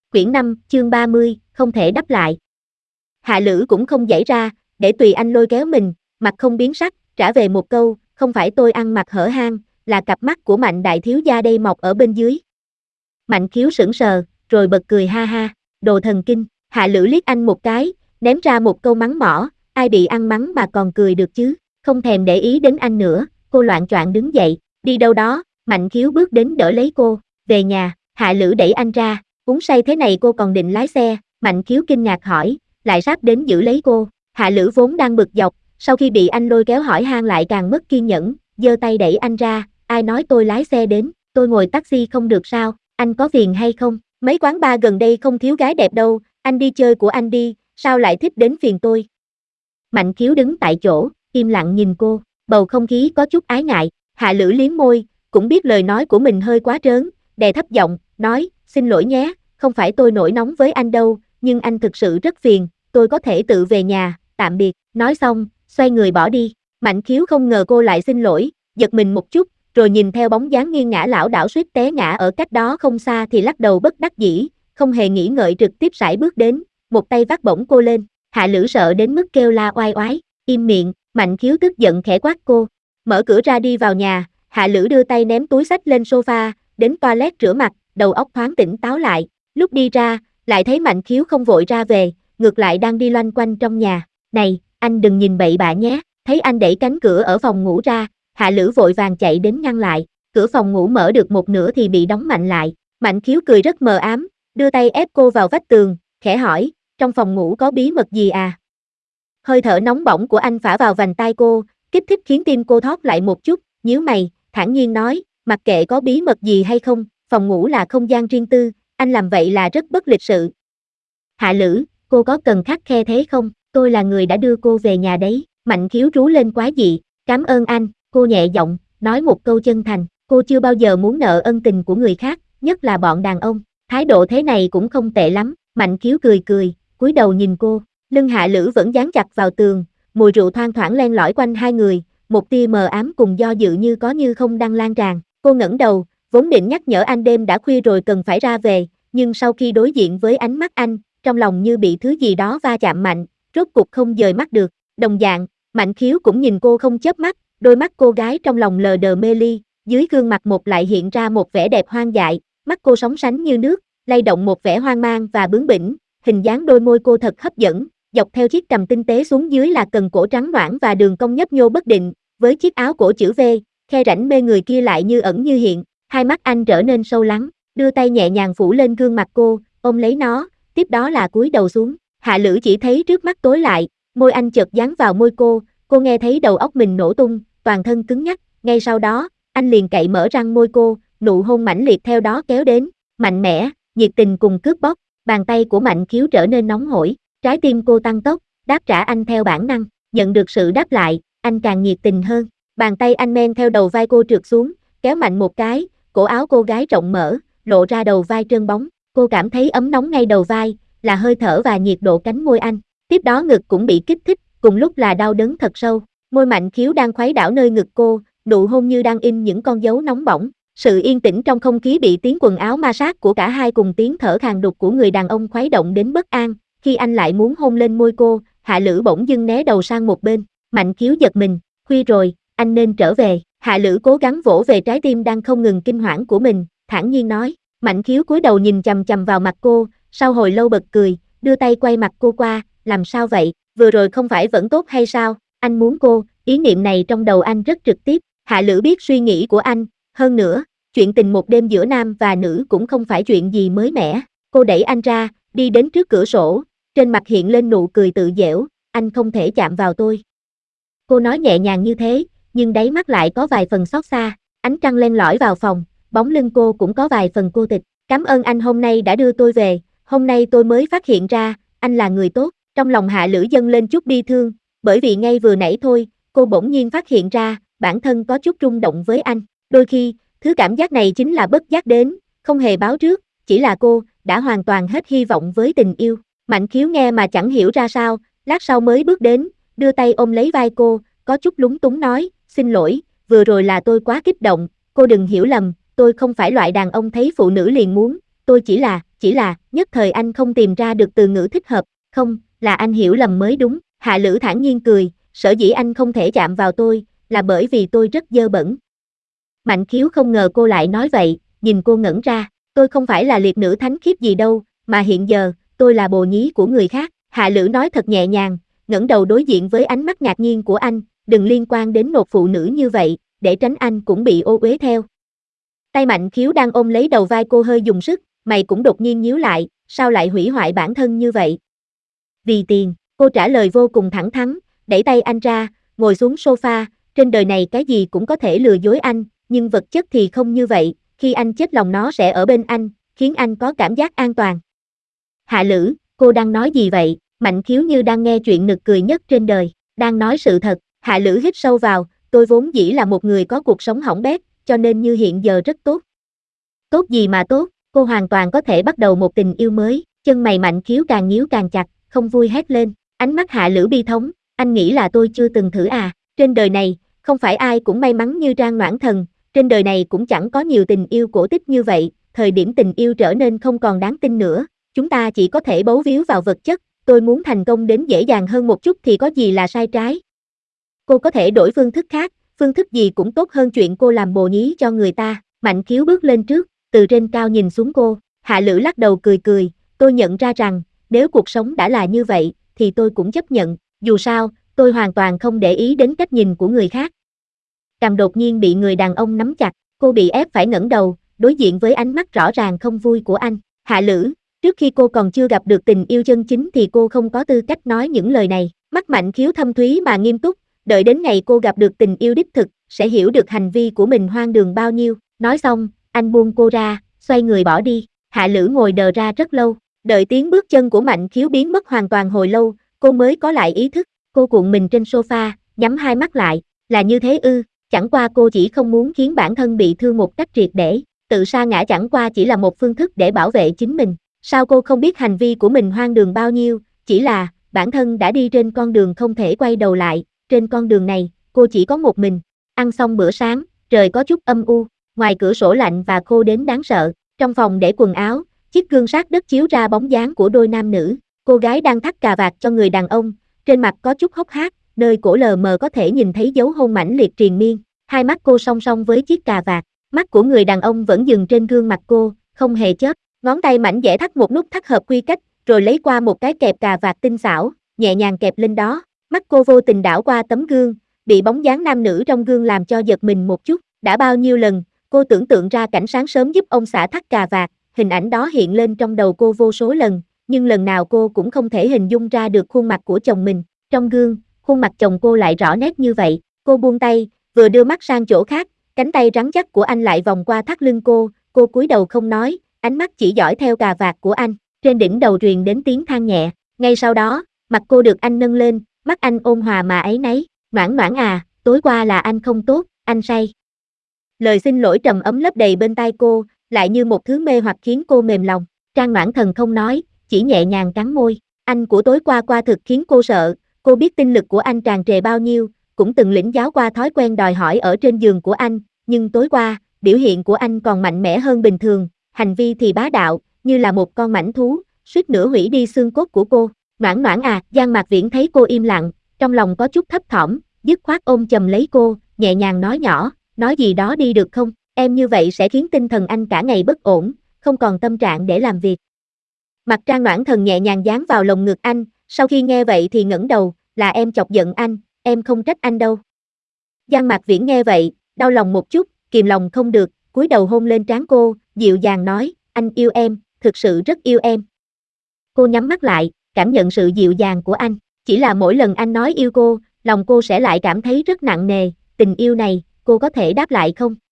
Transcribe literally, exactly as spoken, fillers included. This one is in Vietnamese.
Quyển năm, chương ba mươi, không thể đáp lại. Hạ Lữ cũng không giãy ra, để tùy anh lôi kéo mình, mặt không biến sắc, trả về một câu, không phải tôi ăn mặc hở hang, là cặp mắt của Mạnh đại thiếu gia đây mọc ở bên dưới. Mạnh Khiếu sững sờ, rồi bật cười ha ha, đồ thần kinh. Hạ Lữ liếc anh một cái, ném ra một câu mắng mỏ, ai bị ăn mắng mà còn cười được chứ, không thèm để ý đến anh nữa, cô loạng choạng đứng dậy, đi đâu đó. Mạnh Khiếu bước đến đỡ lấy cô, về nhà. Hạ Lữ đẩy anh ra, uống say thế này cô còn định lái xe. Mạnh Khiếu kinh ngạc hỏi, lại sắp đến giữ lấy cô. Hạ Lữ vốn đang bực dọc, sau khi bị anh lôi kéo hỏi han lại càng mất kiên nhẫn, giơ tay đẩy anh ra, ai nói tôi lái xe đến, tôi ngồi taxi không được sao, anh có phiền hay không, mấy quán bar gần đây không thiếu gái đẹp đâu, anh đi chơi của anh đi, sao lại thích đến phiền tôi. Mạnh Khiếu đứng tại chỗ, im lặng nhìn cô, bầu không khí có chút ái ngại. Hạ Lữ liếm môi, cũng biết lời nói của mình hơi quá trớn, đè thấp giọng, nói, xin lỗi nhé, không phải tôi nổi nóng với anh đâu, nhưng anh thực sự rất phiền, tôi có thể tự về nhà, tạm biệt. Nói xong, xoay người bỏ đi. Mạnh Khiếu không ngờ cô lại xin lỗi, giật mình một chút, rồi nhìn theo bóng dáng nghiêng ngã lảo đảo suýt té ngã ở cách đó không xa thì lắc đầu bất đắc dĩ, không hề nghĩ ngợi trực tiếp sải bước đến, một tay vác bổng cô lên. Hạ Lữ sợ đến mức kêu la oai oái, im miệng. Mạnh Khiếu tức giận khẽ quát cô, mở cửa ra đi vào nhà. Hạ Lữ đưa tay ném túi xách lên sofa, đến toilet rửa mặt, đầu óc thoáng tỉnh táo lại. Lúc đi ra, lại thấy Mạnh Khiếu không vội ra về, ngược lại đang đi loanh quanh trong nhà. Này, anh đừng nhìn bậy bạ nhé. Thấy anh đẩy cánh cửa ở phòng ngủ ra, Hạ Lữ vội vàng chạy đến ngăn lại. Cửa phòng ngủ mở được một nửa thì bị đóng mạnh lại. Mạnh Khiếu cười rất mờ ám, đưa tay ép cô vào vách tường, khẽ hỏi, trong phòng ngủ có bí mật gì à? Hơi thở nóng bỏng của anh phả vào vành tai cô, kích thích khiến tim cô thót lại một chút, nhíu mày, thản nhiên nói, mặc kệ có bí mật gì hay không, phòng ngủ là không gian riêng tư, anh làm vậy là rất bất lịch sự. Hạ Lữ, cô có cần khắt khe thế không? Tôi là người đã đưa cô về nhà đấy. Mạnh Khiếu rú lên quá dị, cảm ơn anh. Cô nhẹ giọng, nói một câu chân thành, cô chưa bao giờ muốn nợ ân tình của người khác, nhất là bọn đàn ông. Thái độ thế này cũng không tệ lắm. Mạnh Khiếu cười cười, cúi đầu nhìn cô. Lưng Hạ Lữ vẫn dán chặt vào tường, mùi rượu thoang thoảng len lỏi quanh hai người, một tia mờ ám cùng do dự như có như không đang lan tràn. Cô ngẩng đầu, vốn định nhắc nhở anh đêm đã khuya rồi cần phải ra về, nhưng sau khi đối diện với ánh mắt anh, trong lòng như bị thứ gì đó va chạm mạnh, rốt cục không dời mắt được. Đồng dạng, Mạnh Khiếu cũng nhìn cô không chớp mắt, đôi mắt cô gái trong lòng lờ đờ mê ly, dưới gương mặt một lại hiện ra một vẻ đẹp hoang dại, mắt cô sóng sánh như nước, lay động một vẻ hoang mang và bướng bỉnh, hình dáng đôi môi cô thật hấp dẫn, dọc theo chiếc cằm tinh tế xuống dưới là cần cổ trắng nõn và đường cong nhấp nhô bất định, với chiếc áo cổ chữ V, khe rãnh mê người kia lại như ẩn như hiện. Hai mắt anh trở nên sâu lắng, đưa tay nhẹ nhàng phủ lên gương mặt cô, ôm lấy nó, tiếp đó là cúi đầu xuống. Hạ Lữ chỉ thấy trước mắt tối lại, môi anh chợt dán vào môi cô, cô nghe thấy đầu óc mình nổ tung, toàn thân cứng nhắc, ngay sau đó, anh liền cậy mở răng môi cô, nụ hôn mãnh liệt theo đó kéo đến, mạnh mẽ, nhiệt tình cùng cướp bóc, bàn tay của Mạnh Khiếu trở nên nóng hổi, trái tim cô tăng tốc, đáp trả anh theo bản năng, nhận được sự đáp lại, anh càng nhiệt tình hơn, bàn tay anh men theo đầu vai cô trượt xuống, kéo mạnh một cái, cổ áo cô gái rộng mở, lộ ra đầu vai trơn bóng, cô cảm thấy ấm nóng ngay đầu vai, là hơi thở và nhiệt độ cánh môi anh, tiếp đó ngực cũng bị kích thích, cùng lúc là đau đớn thật sâu, môi Mạnh Khiếu đang khuấy đảo nơi ngực cô, nụ hôn như đang in những con dấu nóng bỏng, sự yên tĩnh trong không khí bị tiếng quần áo ma sát của cả hai cùng tiếng thở khàn đục của người đàn ông khuấy động đến bất an, khi anh lại muốn hôn lên môi cô, Hạ Lữ bỗng dưng né đầu sang một bên, Mạnh Khiếu giật mình, khuya rồi, anh nên trở về. Hạ Lữ cố gắng vỗ về trái tim đang không ngừng kinh hoảng của mình, thản nhiên nói. Mạnh Khiếu cúi đầu nhìn chằm chằm vào mặt cô, sau hồi lâu bật cười, đưa tay quay mặt cô qua, làm sao vậy, vừa rồi không phải vẫn tốt hay sao, anh muốn cô, ý niệm này trong đầu anh rất trực tiếp. Hạ Lữ biết suy nghĩ của anh, hơn nữa, chuyện tình một đêm giữa nam và nữ cũng không phải chuyện gì mới mẻ. Cô đẩy anh ra, đi đến trước cửa sổ, trên mặt hiện lên nụ cười tự giễu, anh không thể chạm vào tôi. Cô nói nhẹ nhàng như thế, nhưng đáy mắt lại có vài phần xót xa, ánh trăng len lỏi vào phòng, bóng lưng cô cũng có vài phần cô tịch. Cảm ơn anh hôm nay đã đưa tôi về, hôm nay tôi mới phát hiện ra, anh là người tốt. Trong lòng Hạ Lữ dâng lên chút bi thương, bởi vì ngay vừa nãy thôi, cô bỗng nhiên phát hiện ra, bản thân có chút rung động với anh. Đôi khi, thứ cảm giác này chính là bất giác đến, không hề báo trước, chỉ là cô, đã hoàn toàn hết hy vọng với tình yêu. Mạnh Khiếu nghe mà chẳng hiểu ra sao, lát sau mới bước đến, đưa tay ôm lấy vai cô, có chút lúng túng nói, xin lỗi, vừa rồi là tôi quá kích động, cô đừng hiểu lầm, tôi không phải loại đàn ông thấy phụ nữ liền muốn, tôi chỉ là, chỉ là, nhất thời anh không tìm ra được từ ngữ thích hợp, không, là anh hiểu lầm mới đúng, Hạ Lữ thản nhiên cười, sở dĩ anh không thể chạm vào tôi, là bởi vì tôi rất dơ bẩn. Mạnh Khiếu không ngờ cô lại nói vậy, nhìn cô ngẩn ra, tôi không phải là liệt nữ thánh khiết gì đâu, mà hiện giờ, tôi là bồ nhí của người khác, Hạ Lữ nói thật nhẹ nhàng, ngẩng đầu đối diện với ánh mắt ngạc nhiên của anh, đừng liên quan đến một phụ nữ như vậy, để tránh anh cũng bị ô uế theo. Tay Mạnh Khiếu đang ôm lấy đầu vai cô hơi dùng sức, mày cũng đột nhiên nhíu lại, sao lại hủy hoại bản thân như vậy? Vì tiền, cô trả lời vô cùng thẳng thắn, đẩy tay anh ra, ngồi xuống sofa, trên đời này cái gì cũng có thể lừa dối anh, nhưng vật chất thì không như vậy, khi anh chết lòng nó sẽ ở bên anh, khiến anh có cảm giác an toàn. Hạ Lữ, cô đang nói gì vậy? Mạnh Khiếu như đang nghe chuyện nực cười nhất trên đời, đang nói sự thật, Hạ Lữ hít sâu vào, tôi vốn dĩ là một người có cuộc sống hỏng bét, cho nên như hiện giờ rất tốt. Tốt gì mà tốt, cô hoàn toàn có thể bắt đầu một tình yêu mới, chân mày Mạnh Khiếu càng nhíu càng chặt, không vui hét lên, ánh mắt Hạ Lữ bi thống, anh nghĩ là tôi chưa từng thử à, trên đời này, không phải ai cũng may mắn như Trang Noãn Thần, trên đời này cũng chẳng có nhiều tình yêu cổ tích như vậy, thời điểm tình yêu trở nên không còn đáng tin nữa, chúng ta chỉ có thể bấu víu vào vật chất, tôi muốn thành công đến dễ dàng hơn một chút thì có gì là sai trái. Cô có thể đổi phương thức khác, phương thức gì cũng tốt hơn chuyện cô làm bồ nhí cho người ta, Mạnh Khiếu bước lên trước, từ trên cao nhìn xuống cô, Hạ Lữ lắc đầu cười cười, tôi nhận ra rằng, nếu cuộc sống đã là như vậy, thì tôi cũng chấp nhận, dù sao, tôi hoàn toàn không để ý đến cách nhìn của người khác. Cằm đột nhiên bị người đàn ông nắm chặt, cô bị ép phải ngẩng đầu, đối diện với ánh mắt rõ ràng không vui của anh, Hạ Lữ, trước khi cô còn chưa gặp được tình yêu chân chính thì cô không có tư cách nói những lời này, mắt Mạnh Khiếu thâm thúy mà nghiêm túc, đợi đến ngày cô gặp được tình yêu đích thực, sẽ hiểu được hành vi của mình hoang đường bao nhiêu, nói xong, anh buông cô ra, xoay người bỏ đi, Hạ Lữ ngồi đờ ra rất lâu, đợi tiếng bước chân của Mạnh Khiếu biến mất hoàn toàn hồi lâu, cô mới có lại ý thức, cô cuộn mình trên sofa, nhắm hai mắt lại, là như thế ư, chẳng qua cô chỉ không muốn khiến bản thân bị thương một cách triệt để, tự sa ngã chẳng qua chỉ là một phương thức để bảo vệ chính mình, sao cô không biết hành vi của mình hoang đường bao nhiêu, chỉ là, bản thân đã đi trên con đường không thể quay đầu lại, trên con đường này, cô chỉ có một mình, ăn xong bữa sáng, trời có chút âm u, ngoài cửa sổ lạnh và khô đến đáng sợ, trong phòng để quần áo, chiếc gương sát đất chiếu ra bóng dáng của đôi nam nữ, cô gái đang thắt cà vạt cho người đàn ông, trên mặt có chút hốc hác, nơi cổ lờ mờ có thể nhìn thấy dấu hôn mãnh liệt triền miên, hai mắt cô song song với chiếc cà vạt, mắt của người đàn ông vẫn dừng trên gương mặt cô, không hề chớp, ngón tay mảnh dẻ thắt một nút thắt hợp quy cách, rồi lấy qua một cái kẹp cà vạt tinh xảo, nhẹ nhàng kẹp lên đó, mắt cô vô tình đảo qua tấm gương, bị bóng dáng nam nữ trong gương làm cho giật mình một chút, đã bao nhiêu lần, cô tưởng tượng ra cảnh sáng sớm giúp ông xã thắt cà vạt, hình ảnh đó hiện lên trong đầu cô vô số lần, nhưng lần nào cô cũng không thể hình dung ra được khuôn mặt của chồng mình, trong gương, khuôn mặt chồng cô lại rõ nét như vậy, cô buông tay, vừa đưa mắt sang chỗ khác, cánh tay rắn chắc của anh lại vòng qua thắt lưng cô, cô cúi đầu không nói, ánh mắt chỉ dõi theo cà vạt của anh, trên đỉnh đầu truyền đến tiếng than nhẹ, ngay sau đó, mặt cô được anh nâng lên, mắt anh ôn hòa mà áy náy, Noãn Noãn à, tối qua là anh không tốt, anh say. Lời xin lỗi trầm ấm lấp đầy bên tai cô, lại như một thứ mê hoặc khiến cô mềm lòng, Trang Noãn Thần không nói, chỉ nhẹ nhàng cắn môi, anh của tối qua qua thực khiến cô sợ, cô biết tinh lực của anh tràn trề bao nhiêu, cũng từng lĩnh giáo qua thói quen đòi hỏi ở trên giường của anh, nhưng tối qua, biểu hiện của anh còn mạnh mẽ hơn bình thường, hành vi thì bá đạo, như là một con mãnh thú, suýt nữa hủy đi xương cốt của cô. Noãn Noãn à, Giang Mạc Viễn thấy cô im lặng, trong lòng có chút thấp thỏm, dứt khoát ôm chầm lấy cô, nhẹ nhàng nói nhỏ, nói gì đó đi được không, em như vậy sẽ khiến tinh thần anh cả ngày bất ổn, không còn tâm trạng để làm việc. Mặt Trang Noãn Thần nhẹ nhàng dán vào lồng ngực anh, sau khi nghe vậy thì ngẩng đầu, là em chọc giận anh, em không trách anh đâu. Giang Mạc Viễn nghe vậy, đau lòng một chút, kìm lòng không được, cúi đầu hôn lên trán cô, dịu dàng nói, anh yêu em, thực sự rất yêu em. Cô nhắm mắt lại, cảm nhận sự dịu dàng của anh, chỉ là mỗi lần anh nói yêu cô, lòng cô sẽ lại cảm thấy rất nặng nề, tình yêu này, cô có thể đáp lại không?